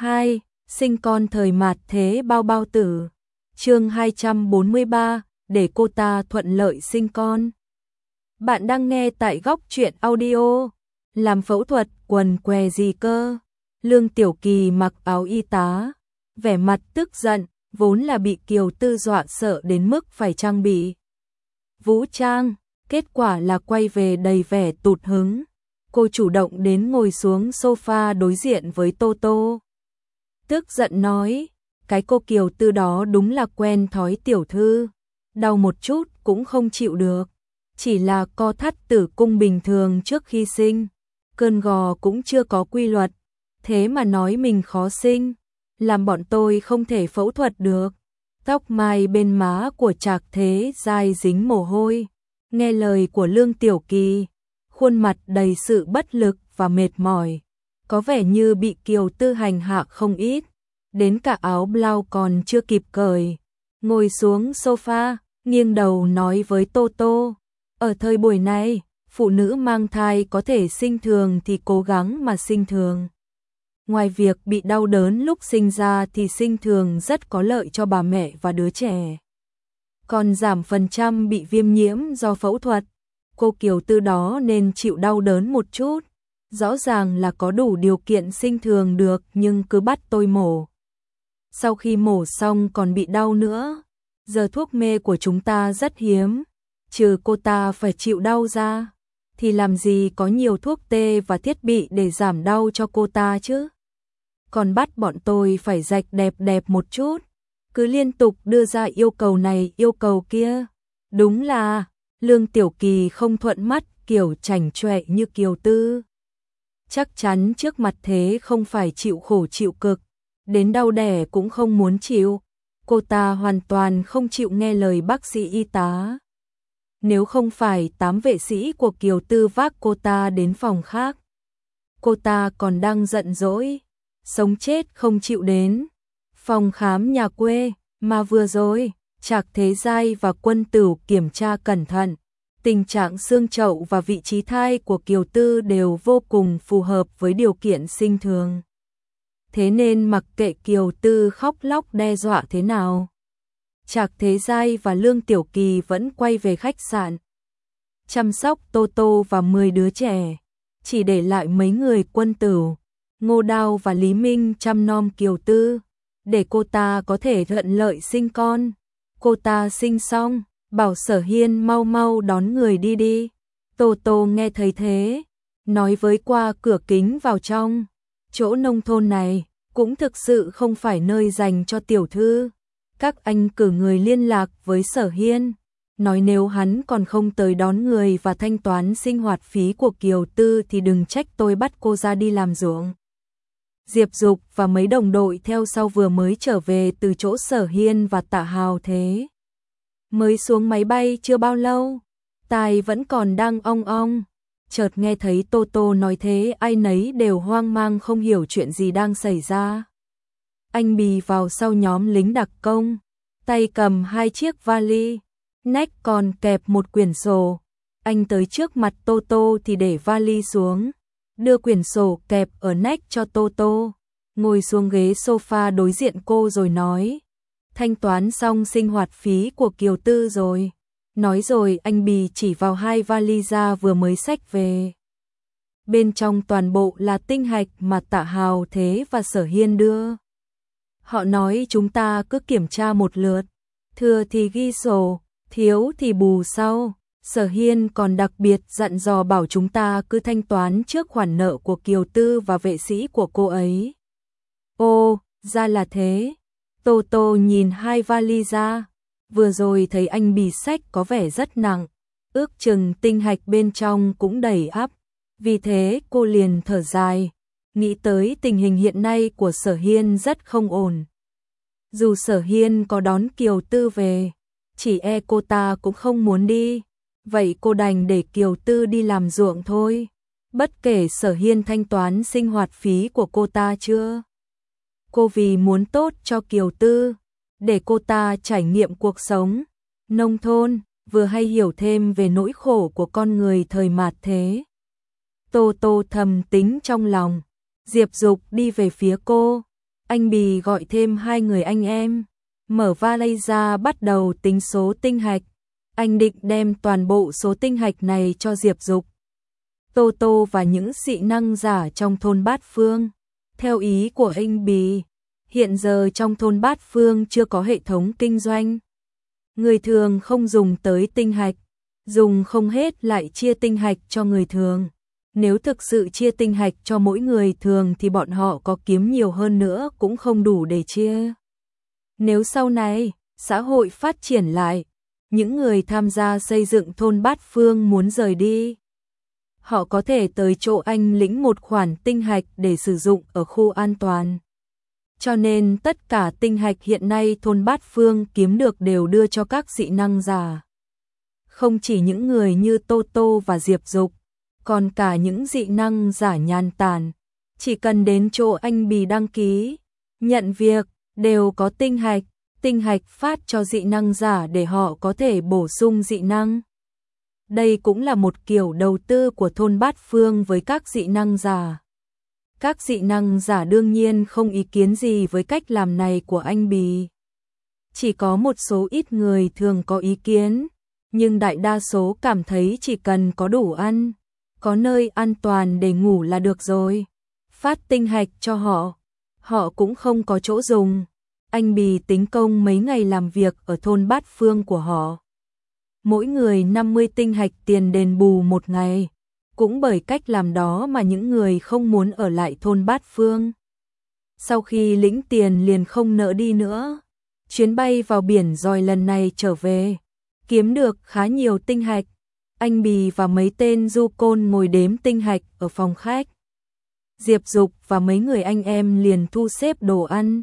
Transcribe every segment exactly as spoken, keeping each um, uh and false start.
hai. Sinh con thời mạt thế bao bao tử. Chương hai trăm bốn mươi ba, để cô ta thuận lợi sinh con. Bạn đang nghe tại Góc Truyện Audio. Làm phẫu thuật quần què gì cơ? Lương Tiểu Kỳ mặc áo y tá, vẻ mặt tức giận, vốn là bị Kiều Tư dọa sợ đến mức phải trang bị vũ trang, kết quả là quay về đầy vẻ tụt hứng. Cô chủ động đến ngồi xuống sofa đối diện với Tô Tô. Tức giận nói, cái cô Kiều Tư đó đúng là quen thói tiểu thư, đau một chút cũng không chịu được, chỉ là co thắt tử cung bình thường trước khi sinh, cơn gò cũng chưa có quy luật, thế mà nói mình khó sinh, làm bọn tôi không thể phẫu thuật được. Tóc mai bên má của Trạc Thế Giai dính mồ hôi, nghe lời của Lương Tiểu Kỳ, khuôn mặt đầy sự bất lực và mệt mỏi, có vẻ như bị Kiều Tư hành hạ không ít, đến cả áo blau còn chưa kịp cởi. Ngồi xuống sofa, nghiêng đầu nói với Tô Tô, ở thời buổi này, phụ nữ mang thai có thể sinh thường thì cố gắng mà sinh thường. Ngoài việc bị đau đớn lúc sinh ra thì sinh thường rất có lợi cho bà mẹ và đứa trẻ. Còn giảm phần trăm bị viêm nhiễm do phẫu thuật, cô Kiều Tư đó nên chịu đau đớn một chút. Rõ ràng là có đủ điều kiện sinh thường được nhưng cứ bắt tôi mổ. Sau khi mổ xong còn bị đau nữa. Giờ thuốc mê của chúng ta rất hiếm, trừ cô ta phải chịu đau ra, thì làm gì có nhiều thuốc tê và thiết bị để giảm đau cho cô ta chứ. Còn bắt bọn tôi phải rạch đẹp đẹp một chút, cứ liên tục đưa ra yêu cầu này yêu cầu kia. Đúng là Lương Tiểu Kỳ không thuận mắt kiểu chảnh chọe như Kiều Tư. Chắc chắn trước mặt thế không phải chịu khổ chịu cực, đến đau đẻ cũng không muốn chịu. Cô ta hoàn toàn không chịu nghe lời bác sĩ y tá. Nếu không phải tám vệ sĩ của Kiều Tư vác cô ta đến phòng khác, cô ta còn đang giận dỗi, sống chết không chịu đến phòng khám nhà quê mà vừa rồi Trạc Thế Giai và Quân Tửu kiểm tra cẩn thận. Tình trạng xương chậu và vị trí thai của Kiều Tư đều vô cùng phù hợp với điều kiện sinh thường. Thế nên mặc kệ Kiều Tư khóc lóc đe dọa thế nào, Trạc Thế Giai và Lương Tiểu Kỳ vẫn quay về khách sạn, chăm sóc Tô Tô và mười đứa trẻ, chỉ để lại mấy người Quân Tửu, Ngô Đao và Lý Minh chăm nom Kiều Tư, để cô ta có thể thuận lợi sinh con. Cô ta sinh xong, bảo Sở Hiên mau mau đón người đi đi. Tô Tô nghe thấy thế, nói với qua cửa kính vào trong, chỗ nông thôn này cũng thực sự không phải nơi dành cho tiểu thư. Các anh cử người liên lạc với Sở Hiên, nói nếu hắn còn không tới đón người và thanh toán sinh hoạt phí của Kiều Tư thì đừng trách tôi bắt cô ra đi làm ruộng. Diệp Dục và mấy đồng đội theo sau vừa mới trở về từ chỗ Sở Hiên và Tạ Hào Thế. Mới xuống máy bay chưa bao lâu, tai vẫn còn đang ong ong, chợt nghe thấy Tô Tô nói thế ai nấy đều hoang mang không hiểu chuyện gì đang xảy ra. Anh bì vào sau nhóm lính đặc công, tay cầm hai chiếc vali, nách còn kẹp một quyển sổ. Anh tới trước mặt Tô Tô thì để vali xuống, đưa quyển sổ kẹp ở nách cho Tô Tô, ngồi xuống ghế sofa đối diện cô rồi nói, thanh toán xong sinh hoạt phí của Kiều Tư rồi. Nói rồi anh bì chỉ vào hai vali da vừa mới xách về. Bên trong toàn bộ là tinh hạch mà Tạ Hào Thế và Sở Hiên đưa. Họ nói chúng ta cứ kiểm tra một lượt, thừa thì ghi sổ, thiếu thì bù sau. Sở Hiên còn đặc biệt dặn dò bảo chúng ta cứ thanh toán trước khoản nợ của Kiều Tư và vệ sĩ của cô ấy. Ô, ra là thế. Tô Tô nhìn hai vali ra, vừa rồi thấy anh bì xách có vẻ rất nặng, ước chừng tinh hạch bên trong cũng đầy ắp, vì thế cô liền thở dài, nghĩ tới tình hình hiện nay của Sở Hiên rất không ổn. Dù Sở Hiên có đón Kiều Tư về, chỉ e cô ta cũng không muốn đi, vậy cô đành để Kiều Tư đi làm ruộng thôi, bất kể Sở Hiên thanh toán sinh hoạt phí của cô ta chưa. Cô vì muốn tốt cho Kiều Tư, để cô ta trải nghiệm cuộc sống nông thôn, vừa hay hiểu thêm về nỗi khổ của con người thời mạt thế. Tô Tô thầm tính trong lòng, Diệp Dục đi về phía cô, Anh Bì gọi thêm hai người anh em, mở vali ra bắt đầu tính số tinh hạch. Anh định đem toàn bộ số tinh hạch này cho Diệp Dục, Tô Tô và những dị năng giả trong thôn Bát Phương. Theo ý của anh Bì, hiện giờ trong thôn Bát Phương chưa có hệ thống kinh doanh. Người thường không dùng tới tinh hạch, dùng không hết lại chia tinh hạch cho người thường. Nếu thực sự chia tinh hạch cho mỗi người thường thì bọn họ có kiếm nhiều hơn nữa cũng không đủ để chia. Nếu sau này, xã hội phát triển lại, những người tham gia xây dựng thôn Bát Phương muốn rời đi, họ có thể tới chỗ anh lĩnh một khoản tinh hạch để sử dụng ở khu an toàn. Cho nên tất cả tinh hạch hiện nay thôn Bát Phương kiếm được đều đưa cho các dị năng giả. Không chỉ những người như Tô Tô và Diệp Dục, còn cả những dị năng giả nhàn tản, chỉ cần đến chỗ anh Bì đăng ký, nhận việc, đều có tinh hạch, tinh hạch phát cho dị năng giả để họ có thể bổ sung dị năng. Đây cũng là một kiểu đầu tư của thôn Bát Phương với các dị năng giả. Các dị năng giả đương nhiên không ý kiến gì với cách làm này của anh Bì. Chỉ có một số ít người thường có ý kiến, nhưng đại đa số cảm thấy chỉ cần có đủ ăn, có nơi an toàn để ngủ là được rồi. Phát tinh hạch cho họ, họ cũng không có chỗ dùng. Anh Bì tính công mấy ngày làm việc ở thôn Bát Phương của họ. Mỗi người năm mươi tinh hạch tiền đền bù một ngày. Cũng bởi cách làm đó mà những người không muốn ở lại thôn Bát Phương, sau khi lĩnh tiền liền không nỡ đi nữa. Chuyến bay vào biển Giòi lần này trở về, kiếm được khá nhiều tinh hạch. Anh Bì và mấy tên du côn ngồi đếm tinh hạch ở phòng khách. Diệp Dục và mấy người anh em liền thu xếp đồ ăn.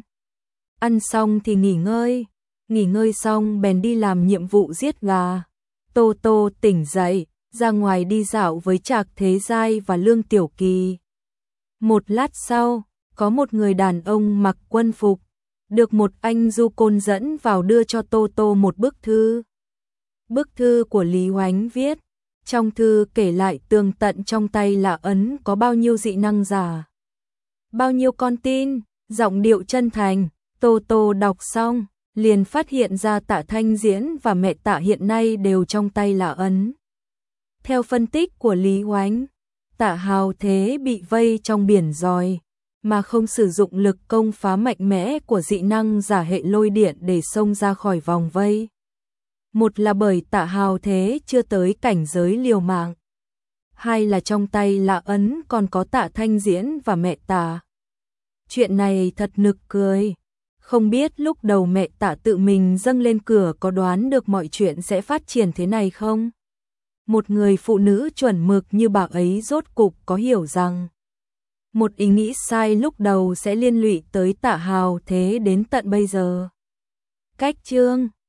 Ăn xong thì nghỉ ngơi, nghỉ ngơi xong bèn đi làm nhiệm vụ giết gà. Tô Tô tỉnh dậy, ra ngoài đi dạo với Trạc Thế Giai và Lương Tiểu Kỳ. Một lát sau, có một người đàn ông mặc quân phục, được một anh du côn dẫn vào đưa cho Tô Tô một bức thư. Bức thư của Lý Hoánh viết, trong thư kể lại tường tận trong tay Lạ Ấn có bao nhiêu dị năng giả, bao nhiêu con tin, giọng điệu chân thành. Tô Tô đọc xong, liền phát hiện ra Tạ Thanh Diễn và mẹ Tạ hiện nay đều trong tay Lạ Ấn. Theo phân tích của Lý Hoánh, Tạ Hào Thế bị vây trong biển Giòi, mà không sử dụng lực công phá mạnh mẽ của dị năng giả hệ lôi điện để xông ra khỏi vòng vây. Một là bởi Tạ Hào Thế chưa tới cảnh giới liều mạng. Hai là trong tay Lạ Ấn còn có Tạ Thanh Diễn và mẹ Tạ. Chuyện này thật nực cười. Không biết lúc đầu mẹ Tạ tự mình dâng lên cửa có đoán được mọi chuyện sẽ phát triển thế này không? Một người phụ nữ chuẩn mực như bà ấy rốt cục có hiểu rằng một ý nghĩ sai lúc đầu sẽ liên lụy tới Tạ Hào Thế đến tận bây giờ. Cách chương